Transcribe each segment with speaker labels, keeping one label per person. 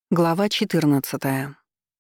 Speaker 1: Глава 14.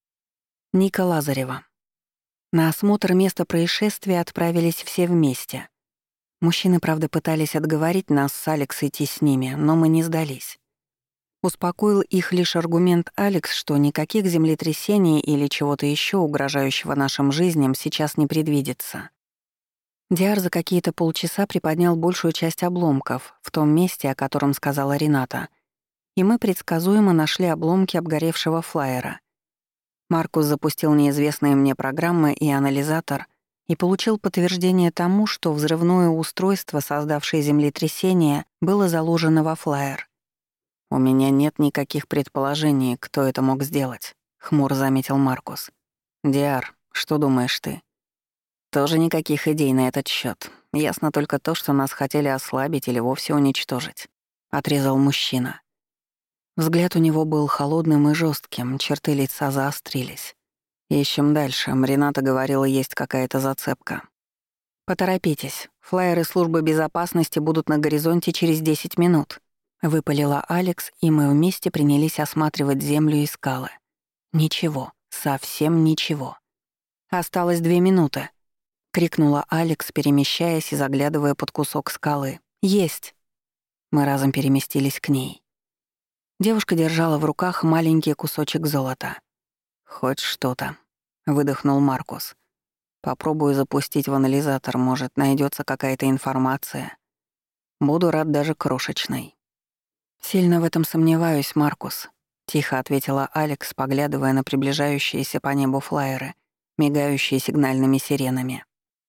Speaker 1: Ника Лазарева. На осмотр места происшествия отправились все вместе. Мужчины, правда, пытались отговорить нас с Алекс идти с ними, но мы не сдались. Успокоил их лишь аргумент Алекс, что никаких землетрясений или чего-то еще угрожающего нашим жизням сейчас не предвидится. Диар за какие-то полчаса приподнял большую часть обломков в том месте, о котором сказала Рената, и мы предсказуемо нашли обломки обгоревшего флайера. Маркус запустил неизвестные мне программы и анализатор и получил подтверждение тому, что взрывное устройство, создавшее землетрясение, было заложено во флайер. «У меня нет никаких предположений, кто это мог сделать», — хмуро заметил Маркус. «Диар, что думаешь ты?» «Тоже никаких идей на этот счет. Ясно только то, что нас хотели ослабить или вовсе уничтожить», — отрезал мужчина. Взгляд у него был холодным и жестким, черты лица заострились. Ищем дальше. Рената говорила, есть какая-то зацепка. «Поторопитесь. Флайеры службы безопасности будут на горизонте через 10 минут», — выпалила Алекс, и мы вместе принялись осматривать землю и скалы. Ничего, совсем ничего. «Осталось 2 минуты», — крикнула Алекс, перемещаясь и заглядывая под кусок скалы. «Есть!» Мы разом переместились к ней. Девушка держала в руках маленький кусочек золота. «Хоть что-то», — выдохнул Маркус. «Попробую запустить в анализатор, может, найдется какая-то информация. Буду рад даже крошечной». «Сильно в этом сомневаюсь, Маркус», — тихо ответила Алекс, поглядывая на приближающиеся по небу флайеры, мигающие сигнальными сиренами.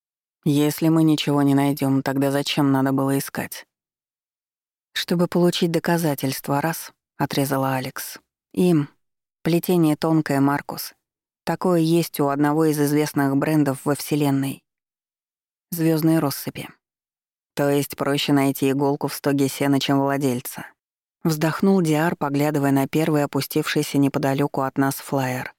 Speaker 1: «Если мы ничего не найдем, тогда зачем надо было искать?» «Чтобы получить доказательства, раз», — отрезала Алекс. «Им. Плетение тонкое, Маркус. Такое есть у одного из известных брендов во Вселенной. Звездные россыпи. То есть проще найти иголку в стоге сена, чем владельца». Вздохнул Диар, поглядывая на первый опустившийся неподалеку от нас флаер.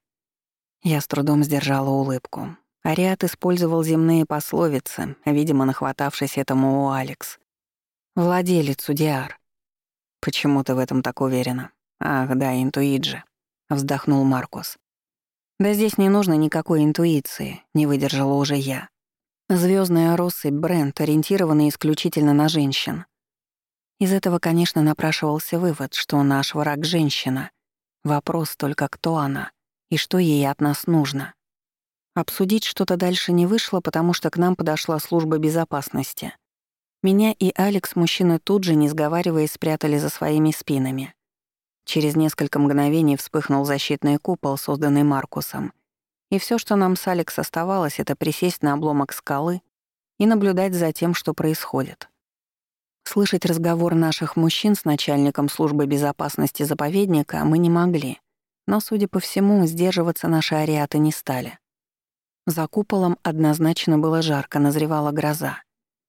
Speaker 1: Я с трудом сдержала улыбку. Ариат использовал земные пословицы, видимо, нахватавшись этому у Алекс. «Владелицу, Диар». «Почему ты в этом так уверена?» «Ах, да, интуит же», — вздохнул Маркус. «Да здесь не нужно никакой интуиции», — не выдержала уже я. «Звёздная россыпь — бренд, ориентированный исключительно на женщин». Из этого, конечно, напрашивался вывод, что наш враг — женщина. Вопрос только, кто она и что ей от нас нужно. Обсудить что-то дальше не вышло, потому что к нам подошла служба безопасности. Меня и Алекс мужчины тут же, не сговариваясь, спрятали за своими спинами. Через несколько мгновений вспыхнул защитный купол, созданный Маркусом. И всё, что нам с Алекс оставалось, это присесть на обломок скалы и наблюдать за тем, что происходит. Слышать разговор наших мужчин с начальником службы безопасности заповедника мы не могли, но, судя по всему, сдерживаться наши ариаты не стали. За куполом однозначно было жарко, назревала гроза.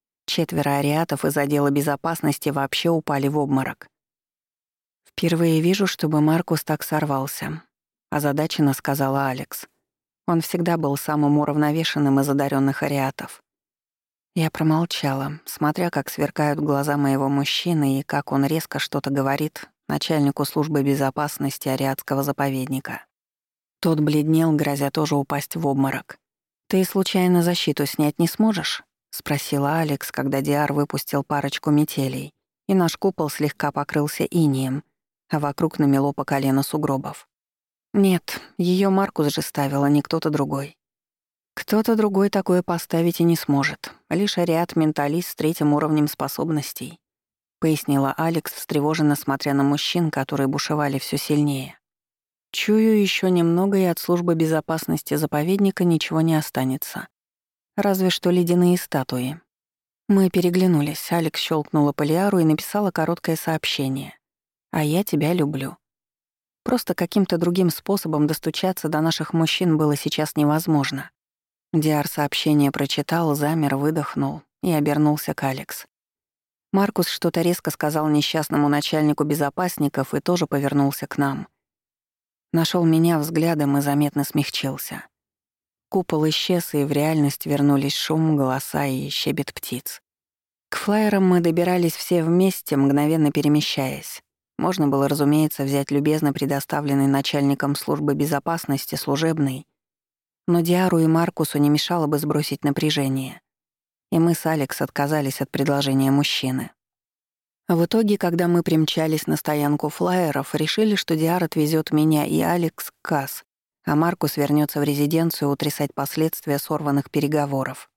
Speaker 1: 4 ариатов из отдела безопасности вообще упали в обморок. «Впервые вижу, чтобы Маркус так сорвался», — озадаченно сказала Алекс. Он всегда был самым уравновешенным из одаренных ариатов. Я промолчала, смотря, как сверкают глаза моего мужчины и как он резко что-то говорит начальнику службы безопасности ариатского заповедника. Тот бледнел, грозя тоже упасть в обморок. «Ты случайно защиту снять не сможешь?» — спросила Алекс, когда Диар выпустил парочку метелей, и наш купол слегка покрылся инеем, а вокруг намело по колено сугробов. «Нет, её Маркус же ставил, а не кто-то другой». «Кто-то другой такое поставить и не сможет, лишь ариат-менталист с 3-м уровнем способностей», — пояснила Алекс, встревоженно смотря на мужчин, которые бушевали всё сильнее. «Чую, ещё немного, и от службы безопасности заповедника ничего не останется. Разве что ледяные статуи». Мы переглянулись, Алекс щелкнула полиару и написала короткое сообщение. «А я тебя люблю». Просто каким-то другим способом достучаться до наших мужчин было сейчас невозможно. Диар сообщение прочитал, замер, выдохнул и обернулся к Алекс. Маркус что-то резко сказал несчастному начальнику безопасников и тоже повернулся к нам. Нашёл меня взглядом и заметно смягчился. Купол исчез, и в реальность вернулись шум, голоса и щебет птиц. К флайерам мы добирались все вместе, мгновенно перемещаясь. Можно было, разумеется, взять любезно предоставленный начальником службы безопасности служебный, но Диару и Маркусу не мешало бы сбросить напряжение. И мы с Алекс отказались от предложения мужчины. В итоге, когда мы примчались на стоянку флайеров, решили, что Диар отвезет меня и Алекс к Касс, а Маркус вернется в резиденцию утрясать последствия сорванных переговоров.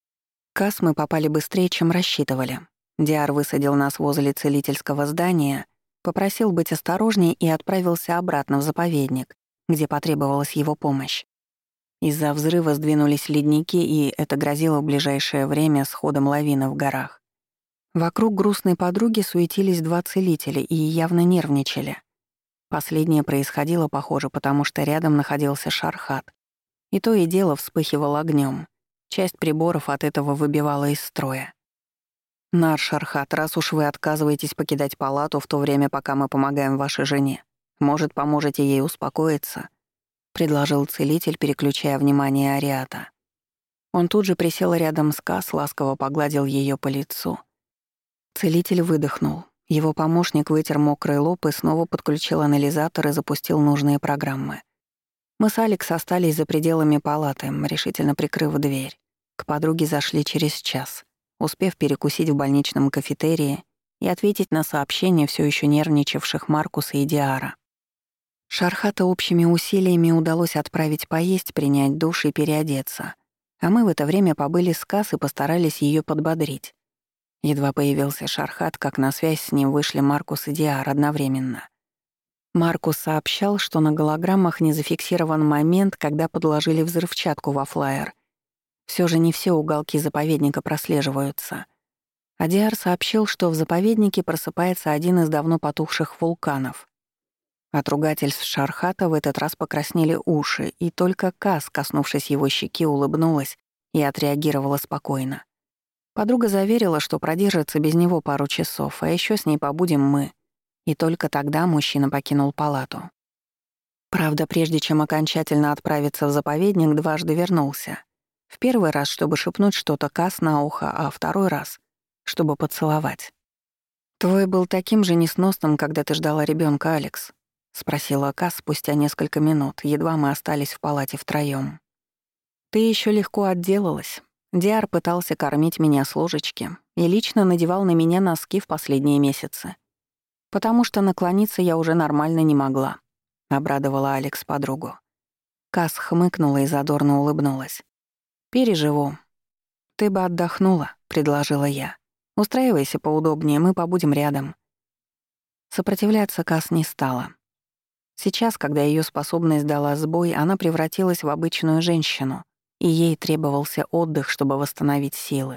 Speaker 1: В Касс мы попали быстрее, чем рассчитывали. Диар высадил нас возле целительского здания, попросил быть осторожней и отправился обратно в заповедник, где потребовалась его помощь. Из-за взрыва сдвинулись ледники, и это грозило в ближайшее время сходом лавины в горах. Вокруг грустной подруги суетились 2 целителя и явно нервничали. Последнее происходило, похоже, потому что рядом находился Шархат. И то и дело вспыхивал огнем. Часть приборов от этого выбивала из строя. «Нар Шархат, раз уж вы отказываетесь покидать палату в то время, пока мы помогаем вашей жене, может, поможете ей успокоиться?» — предложил целитель, переключая внимание Ариата. Он тут же присел рядом с Кас, ласково погладил ее по лицу. Целитель выдохнул. Его помощник вытер мокрый лоб и снова подключил анализатор и запустил нужные программы. Мы с Алекс остались за пределами палаты, решительно прикрыв дверь. К подруге зашли через час, успев перекусить в больничном кафетерии и ответить на сообщения все еще нервничавших Маркуса и Диара. Шархата общими усилиями удалось отправить поесть, принять душ и переодеться, а мы в это время побыли с Кас и постарались ее подбодрить. Едва появился Шархат, как на связь с ним вышли Маркус и Диар одновременно. Маркус сообщал, что на голограммах не зафиксирован момент, когда подложили взрывчатку во флайер. Все же не все уголки заповедника прослеживаются. А Диар сообщил, что в заповеднике просыпается один из давно потухших вулканов. От ругательств Шархата в этот раз покраснели уши, и только Кас, коснувшись его щеки, улыбнулась и отреагировала спокойно. Подруга заверила, что продержится без него пару часов, а еще с ней побудем мы. И только тогда мужчина покинул палату. Правда, прежде чем окончательно отправиться в заповедник, дважды вернулся. В первый раз, чтобы шепнуть что-то Кас на ухо, а второй раз, чтобы поцеловать. «Твой был таким же несносным, когда ты ждала ребенка, Алекс?» — спросила Кас спустя несколько минут, едва мы остались в палате втроём. «Ты еще легко отделалась. Диар пытался кормить меня с ложечки и лично надевал на меня носки в последние месяцы. Потому что наклониться я уже нормально не могла», — обрадовала Алекс подругу. Кас хмыкнула и задорно улыбнулась. «Переживу. Ты бы отдохнула», — предложила я. «Устраивайся поудобнее, мы побудем рядом». Сопротивляться Кас не стала. Сейчас, когда ее способность дала сбой, она превратилась в обычную женщину, и ей требовался отдых, чтобы восстановить силы.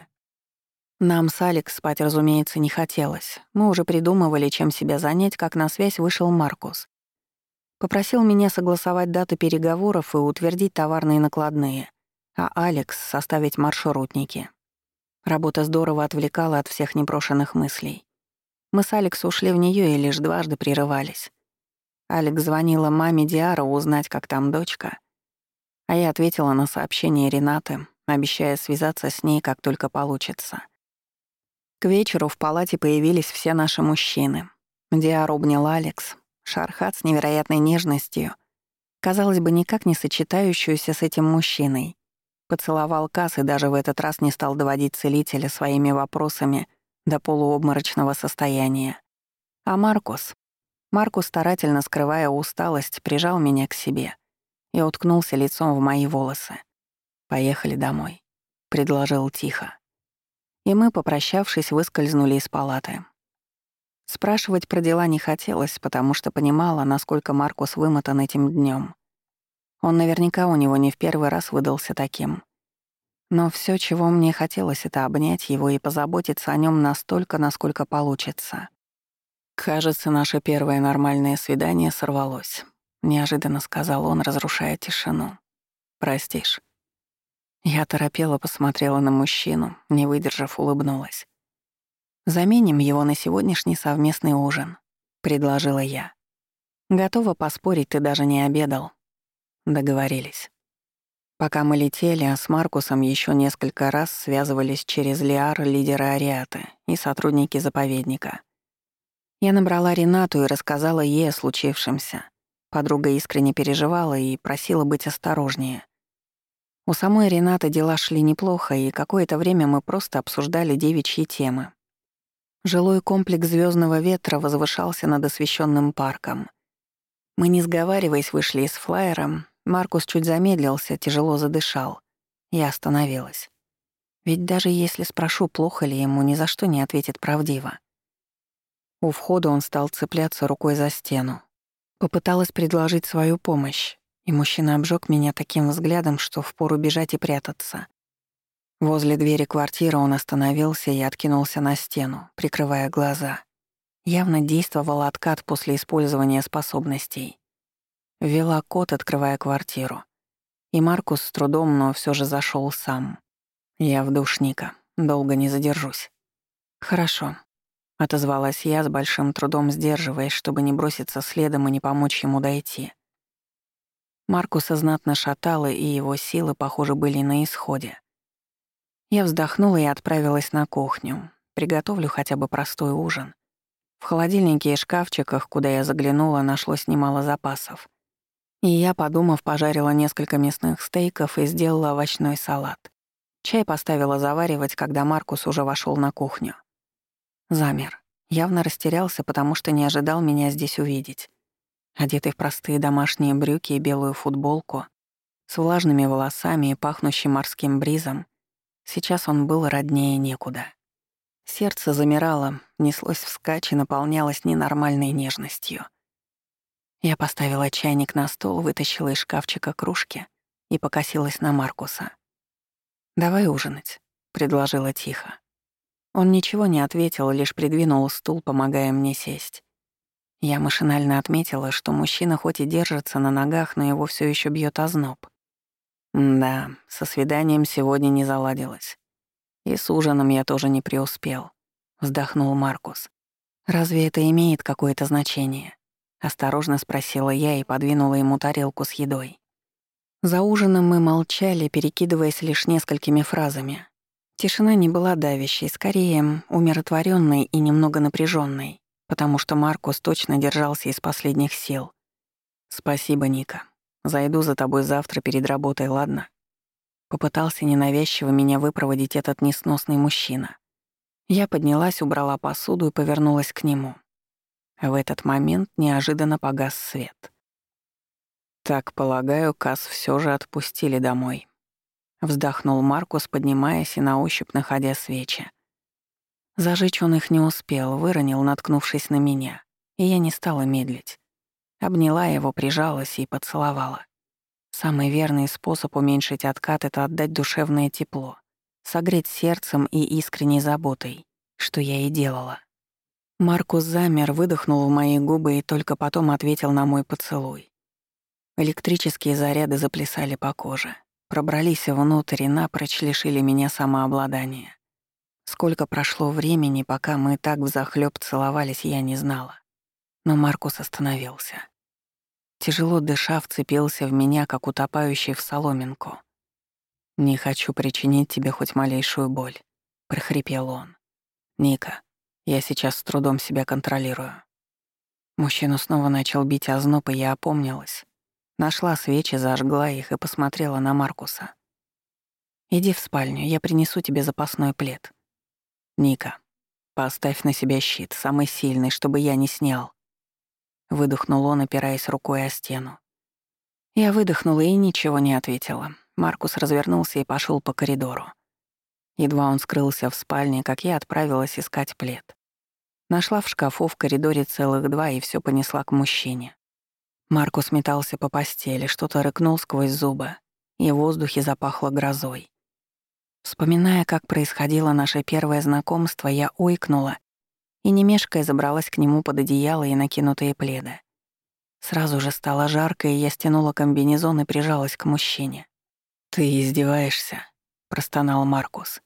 Speaker 1: Нам с Алекс спать, разумеется, не хотелось. Мы уже придумывали, чем себя занять, как на связь вышел Маркус. Попросил меня согласовать даты переговоров и утвердить товарные накладные, а Алекс — составить маршрутники. Работа здорово отвлекала от всех непрошенных мыслей. Мы с Алекс ушли в нее и лишь дважды прерывались. Алекс звонила маме Диара узнать, как там дочка, а я ответила на сообщение Ренаты, обещая связаться с ней, как только получится. К вечеру в палате появились все наши мужчины. Диар обнял Алекс, Шархат с невероятной нежностью, казалось бы, никак не сочетающуюся с этим мужчиной, поцеловал Кас и даже в этот раз не стал доводить целителя своими вопросами до полуобморочного состояния. А Маркус, старательно скрывая усталость, прижал меня к себе и уткнулся лицом в мои волосы. «Поехали домой», — предложил тихо. И мы, попрощавшись, выскользнули из палаты. Спрашивать про дела не хотелось, потому что понимала, насколько Маркус вымотан этим днем. Он наверняка у него не в первый раз выдался таким. Но все, чего мне хотелось, это обнять его и позаботиться о нем настолько, насколько получится. «Кажется, наше первое нормальное свидание сорвалось», — неожиданно сказал он, разрушая тишину. «Простишь?» Я оторопела, посмотрела на мужчину, не выдержав, улыбнулась. «Заменим его на сегодняшний совместный ужин», — предложила я. «Готова поспорить, ты даже не обедал». Договорились. Пока мы летели, а с Маркусом еще несколько раз связывались через Лиар лидеры Ариаты и сотрудники заповедника. Я набрала Ренату и рассказала ей о случившемся. Подруга искренне переживала и просила быть осторожнее. У самой Ренаты дела шли неплохо, и какое-то время мы просто обсуждали девичьи темы. Жилой комплекс «Звездного ветра» возвышался над освещенным парком. Мы, не сговариваясь, вышли из флайера. Маркус чуть замедлился, тяжело задышал. Я остановилась. Ведь даже если спрошу, плохо ли ему, ни за что не ответит правдиво. У входа он стал цепляться рукой за стену. Попыталась предложить свою помощь, и мужчина обжег меня таким взглядом, что впору бежать и прятаться. Возле двери квартиры он остановился и откинулся на стену, прикрывая глаза. Явно действовал откат после использования способностей. Ввела код, открывая квартиру. И Маркус с трудом, но все же зашел сам. Я в душ, Ника. Долго не задержусь. Хорошо. Отозвалась я, с большим трудом сдерживаясь, чтобы не броситься следом и не помочь ему дойти. Маркуса знатно шатало, и его силы, похоже, были на исходе. Я вздохнула и отправилась на кухню. Приготовлю хотя бы простой ужин. В холодильнике и шкафчиках, куда я заглянула, нашлось немало запасов. И я, подумав, пожарила несколько мясных стейков и сделала овощной салат. Чай поставила заваривать, когда Маркус уже вошел на кухню. Замер. Явно растерялся, потому что не ожидал меня здесь увидеть. Одетый в простые домашние брюки и белую футболку, с влажными волосами и пахнущим морским бризом, сейчас он был роднее некуда. Сердце замирало, неслось вскачь и наполнялось ненормальной нежностью. Я поставила чайник на стол, вытащила из шкафчика кружки и покосилась на Маркуса. «Давай ужинать», — предложила тихо. Он ничего не ответил, лишь придвинул стул, помогая мне сесть. Я машинально отметила, что мужчина хоть и держится на ногах, но его все еще бьет озноб. Да, со свиданием сегодня не заладилось. И с ужином я тоже не преуспел, вздохнул Маркус. Разве это имеет какое-то значение? Осторожно спросила я и подвинула ему тарелку с едой. За ужином мы молчали, перекидываясь лишь несколькими фразами. Тишина не была давящей, скорее умиротворенной и немного напряженной, потому что Маркус точно держался из последних сил. «Спасибо, Ника. Зайду за тобой завтра перед работой, ладно?» Попытался ненавязчиво меня выпроводить этот несносный мужчина. Я поднялась, убрала посуду и повернулась к нему. В этот момент неожиданно погас свет. «Так, полагаю, Кас все же отпустили домой». Вздохнул Маркус, поднимаясь и на ощупь находя свечи. Зажечь он их не успел, выронил, наткнувшись на меня, и я не стала медлить. Обняла его, прижалась и поцеловала. Самый верный способ уменьшить откат — это отдать душевное тепло, согреть сердцем и искренней заботой, что я и делала. Маркус замер, выдохнул в мои губы и только потом ответил на мой поцелуй. Электрические заряды заплясали по коже, пробрались внутрь и напрочь лишили меня самообладания. Сколько прошло времени, пока мы так взахлёб целовались, я не знала. Но Маркус остановился. Тяжело дыша, вцепился в меня, как утопающий в соломинку. «Не хочу причинить тебе хоть малейшую боль», — прохрипел он. «Ника, я сейчас с трудом себя контролирую». Мужчину снова начал бить озноб, и я опомнилась. Нашла свечи, зажгла их и посмотрела на Маркуса. «Иди в спальню, я принесу тебе запасной плед». «Ника, поставь на себя щит, самый сильный, чтобы я не снял». Выдохнул он, опираясь рукой о стену. Я выдохнула и ничего не ответила. Маркус развернулся и пошел по коридору. Едва он скрылся в спальне, как я отправилась искать плед. Нашла в шкафу в коридоре целых два и все понесла к мужчине. Маркус метался по постели, что-то рыкнул сквозь зубы, и в воздухе запахло грозой. Вспоминая, как происходило наше первое знакомство, я ойкнула и, не мешкая, забралась к нему под одеяло и накинутые пледы. Сразу же стало жарко, и я стянула комбинезон и прижалась к мужчине. «Ты издеваешься?» — простонал Маркус.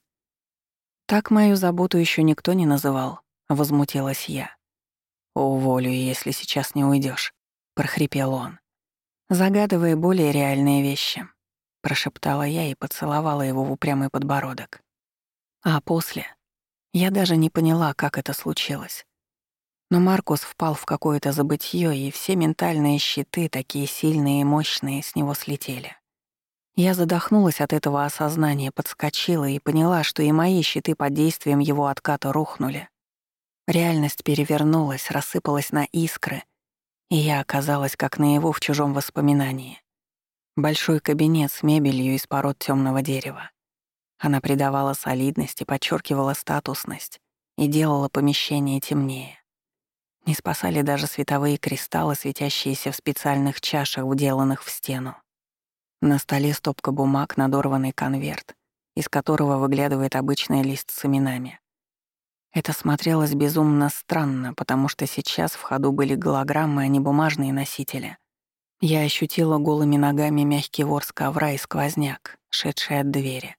Speaker 1: «Так мою заботу еще никто не называл», — возмутилась я. «Уволю, если сейчас не уйдешь, прохрипел он. «Загадывая более реальные вещи», — прошептала я и поцеловала его в упрямый подбородок. А после я даже не поняла, как это случилось. Но Маркус впал в какое-то забытье, и все ментальные щиты, такие сильные и мощные, с него слетели. Я задохнулась от этого осознания, подскочила и поняла, что и мои щиты под действием его отката рухнули. Реальность перевернулась, рассыпалась на искры, и я оказалась как наяву в чужом воспоминании. Большой кабинет с мебелью из пород темного дерева. Она придавала солидность и подчеркивала статусность и делала помещение темнее. Не спасали даже световые кристаллы, светящиеся в специальных чашах, вделанных в стену. На столе стопка бумаг, надорванный конверт, из которого выглядывает обычный лист с именами. Это смотрелось безумно странно, потому что сейчас в ходу были голограммы, а не бумажные носители. Я ощутила голыми ногами мягкий ворс ковра и сквозняк, шедший от двери.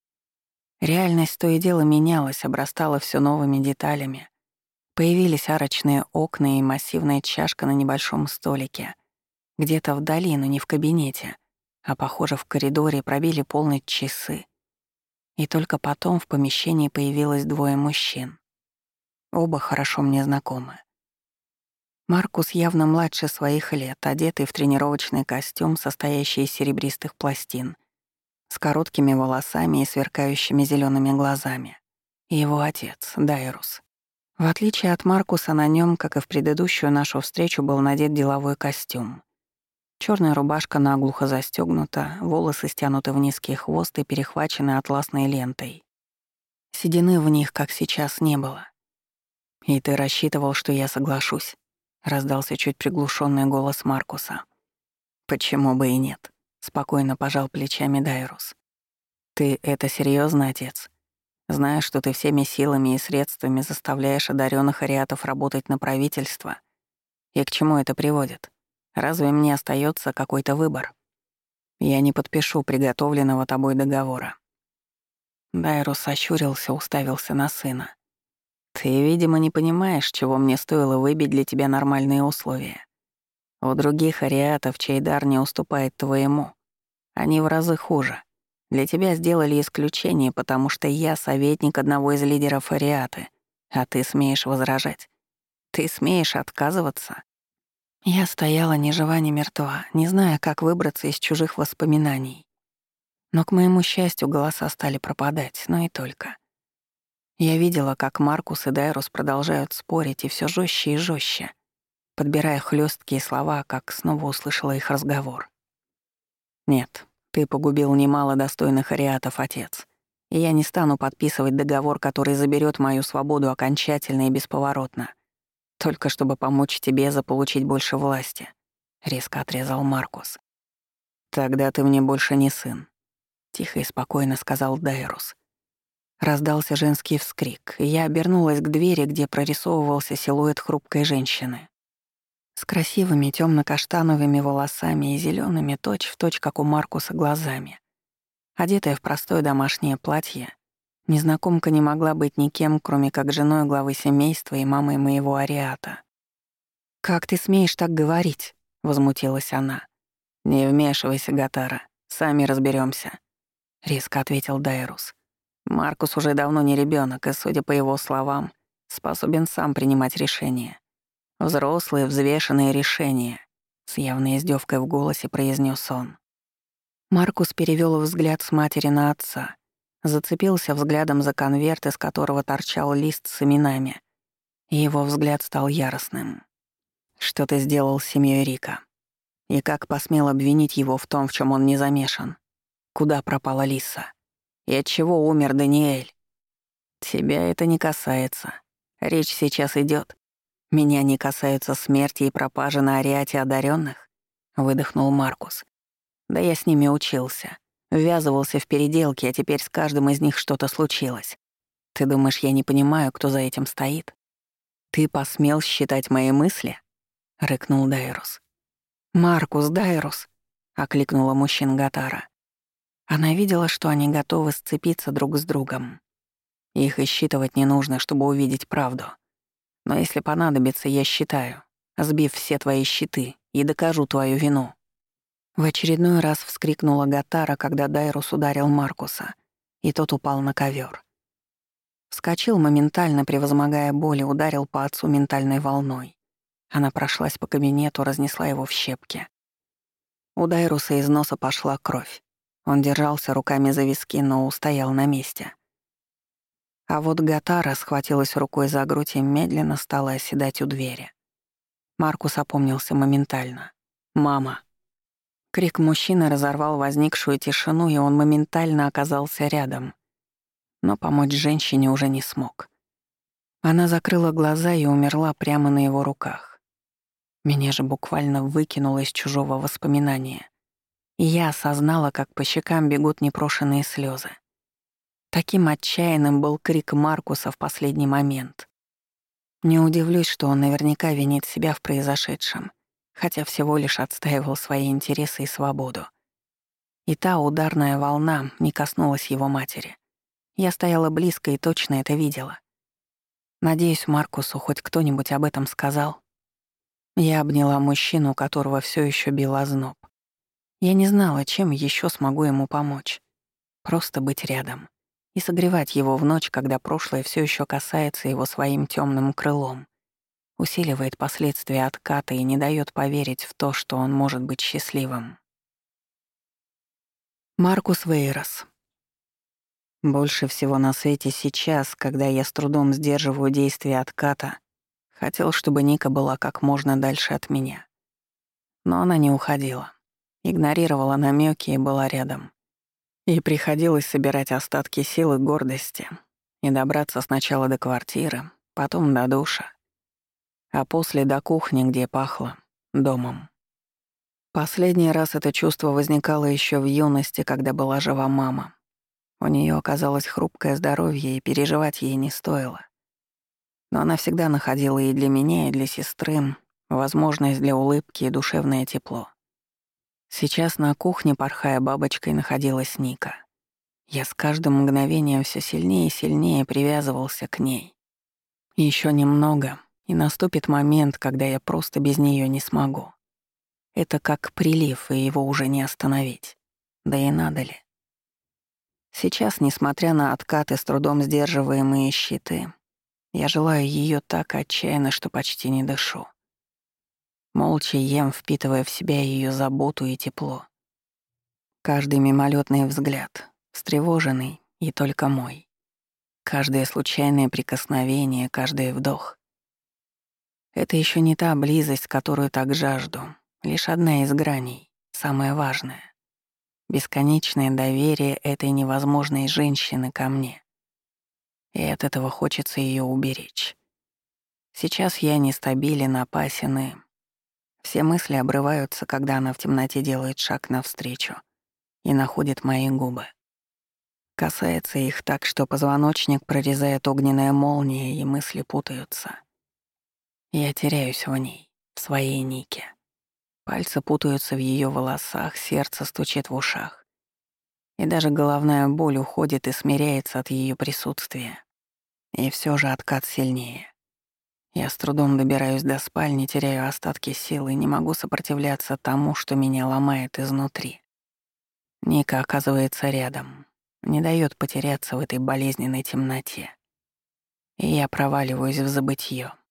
Speaker 1: Реальность то и дело менялась, обрастала все новыми деталями. Появились арочные окна и массивная чашка на небольшом столике. Где-то вдали, но не в кабинете, а, похоже, в коридоре пробили полночь часы. И только потом в помещении появилось двое мужчин. Оба хорошо мне знакомы. Маркус явно младше своих лет, одетый в тренировочный костюм, состоящий из серебристых пластин, с короткими волосами и сверкающими зелеными глазами. И его отец, Дайрус. В отличие от Маркуса, на нем, как и в предыдущую нашу встречу, был надет деловой костюм. Черная рубашка наглухо застегнута, волосы стянуты в низкий хвост и перехвачены атласной лентой. Седины в них, как сейчас, не было. «И ты рассчитывал, что я соглашусь?» — раздался чуть приглушенный голос Маркуса. «Почему бы и нет?» — спокойно пожал плечами Дайрус. «Ты это серьезно, отец? Знаешь, что ты всеми силами и средствами заставляешь одаренных ариатов работать на правительство? И к чему это приводит? Разве мне остается какой-то выбор? Я не подпишу приготовленного тобой договора». Дайрус сощурился, уставился на сына. «Ты, видимо, не понимаешь, чего мне стоило выбить для тебя нормальные условия. У других ариатов, чей дар не уступает твоему, они в разы хуже. Для тебя сделали исключение, потому что я советник одного из лидеров ариаты, а ты смеешь возражать. Ты смеешь отказываться?» Я стояла ни жива, ни мертва, не зная, как выбраться из чужих воспоминаний. Но, к моему счастью, голоса стали пропадать, но и только. Я видела, как Маркус и Дайрус продолжают спорить, и все жестче и жестче, подбирая хлесткие слова, как снова услышала их разговор. «Нет, ты погубил немало достойных ариатов, отец, и я не стану подписывать договор, который заберет мою свободу окончательно и бесповоротно, только чтобы помочь тебе заполучить больше власти», — резко отрезал Маркус. «Тогда ты мне больше не сын», — тихо и спокойно сказал Дайрус. Раздался женский вскрик, и я обернулась к двери, где прорисовывался силуэт хрупкой женщины. С красивыми темно-каштановыми волосами и зелеными точь-в-точь, как у Маркуса, глазами. Одетая в простое домашнее платье, незнакомка не могла быть никем, кроме как женой главы семейства и мамой моего ариата. «Как ты смеешь так говорить?» — возмутилась она. «Не вмешивайся, Гатара, сами разберемся, резко ответил Дайрус. Маркус уже давно не ребенок и, судя по его словам, способен сам принимать решения. Взрослые, взвешенные решения, с явной издевкой в голосе произнес он. Маркус перевел взгляд с матери на отца, зацепился взглядом за конверт, из которого торчал лист с именами, и его взгляд стал яростным. «Что ты сделал с семьей Рика? И как посмел обвинить его в том, в чем он не замешан? Куда пропала Лиса? И от чего умер Даниэль? Тебя это не касается. Речь сейчас идет. Меня не касаются смерти и пропажи на ариате одаренных, выдохнул Маркус. Да я с ними учился. Ввязывался в переделки, а теперь с каждым из них что-то случилось. Ты думаешь, я не понимаю, кто за этим стоит? Ты посмел считать мои мысли? Рыкнул Дайрус. «Маркус, Дайрус!» — окликнула мужчин Гатара. Она видела, что они готовы сцепиться друг с другом. Их и считывать не нужно, чтобы увидеть правду. Но если понадобится, я считаю, сбив все твои щиты, и докажу твою вину». В очередной раз вскрикнула Гатара, когда Дайрус ударил Маркуса, и тот упал на ковер. Вскочил моментально, превозмогая боль, и ударил по отцу ментальной волной. Она прошлась по кабинету, разнесла его в щепки. У Дайруса из носа пошла кровь. Он держался руками за виски, но устоял на месте. А вот Гатара схватилась рукой за грудь и медленно стала оседать у двери. Маркус опомнился моментально. «Мама!» Крик мужчины разорвал возникшую тишину, и он моментально оказался рядом. Но помочь женщине уже не смог. Она закрыла глаза и умерла прямо на его руках. Меня же буквально выкинуло из чужого воспоминания. И я осознала, как по щекам бегут непрошеные слезы. Таким отчаянным был крик Маркуса в последний момент. Не удивлюсь, что он наверняка винит себя в произошедшем, хотя всего лишь отстаивал свои интересы и свободу. И та ударная волна не коснулась его матери. Я стояла близко и точно это видела. Надеюсь, Маркусу хоть кто-нибудь об этом сказал. Я обняла мужчину, которого все еще бил озноб. Я не знала, чем еще смогу ему помочь. Просто быть рядом и согревать его в ночь, когда прошлое все еще касается его своим темным крылом, усиливает последствия отката и не дает поверить в то, что он может быть счастливым. Маркус Вейрос. Больше всего на свете сейчас, когда я с трудом сдерживаю действие отката, хотел, чтобы Ника была как можно дальше от меня. Но она не уходила, игнорировала намеки и была рядом. И приходилось собирать остатки сил и гордости и добраться сначала до квартиры, потом до душа, а после до кухни, где пахло домом. Последний раз это чувство возникало еще в юности, когда была жива мама. У нее оказалось хрупкое здоровье, и переживать ей не стоило. Но она всегда находила и для меня, и для сестры возможность для улыбки и душевное тепло. Сейчас на кухне, порхая бабочкой, находилась Ника. Я с каждым мгновением все сильнее и сильнее привязывался к ней. Еще немного, и наступит момент, когда я просто без нее не смогу. Это как прилив, и его уже не остановить. Да и надо ли? Сейчас, несмотря на откаты, с трудом сдерживаемые щиты, я желаю ее так отчаянно, что почти не дышу. Молча ем, впитывая в себя ее заботу и тепло. Каждый мимолетный взгляд, встревоженный и только мой. Каждое случайное прикосновение, каждый вдох. Это еще не та близость, которую так жажду, лишь одна из граней, самая важная. Бесконечное доверие этой невозможной женщины ко мне. И от этого хочется ее уберечь. Сейчас я нестабилен, опасен, и все мысли обрываются, когда она в темноте делает шаг навстречу и находит мои губы. Касается их так, что позвоночник прорезает огненная молния, и мысли путаются. Я теряюсь в ней, в своей Нике. Пальцы путаются в ее волосах, сердце стучит в ушах. И даже головная боль уходит и смиряется от ее присутствия. И все же откат сильнее. Я с трудом добираюсь до спальни, теряю остатки сил и не могу сопротивляться тому, что меня ломает изнутри. Ника оказывается рядом, не дает потеряться в этой болезненной темноте. И я проваливаюсь в забытье.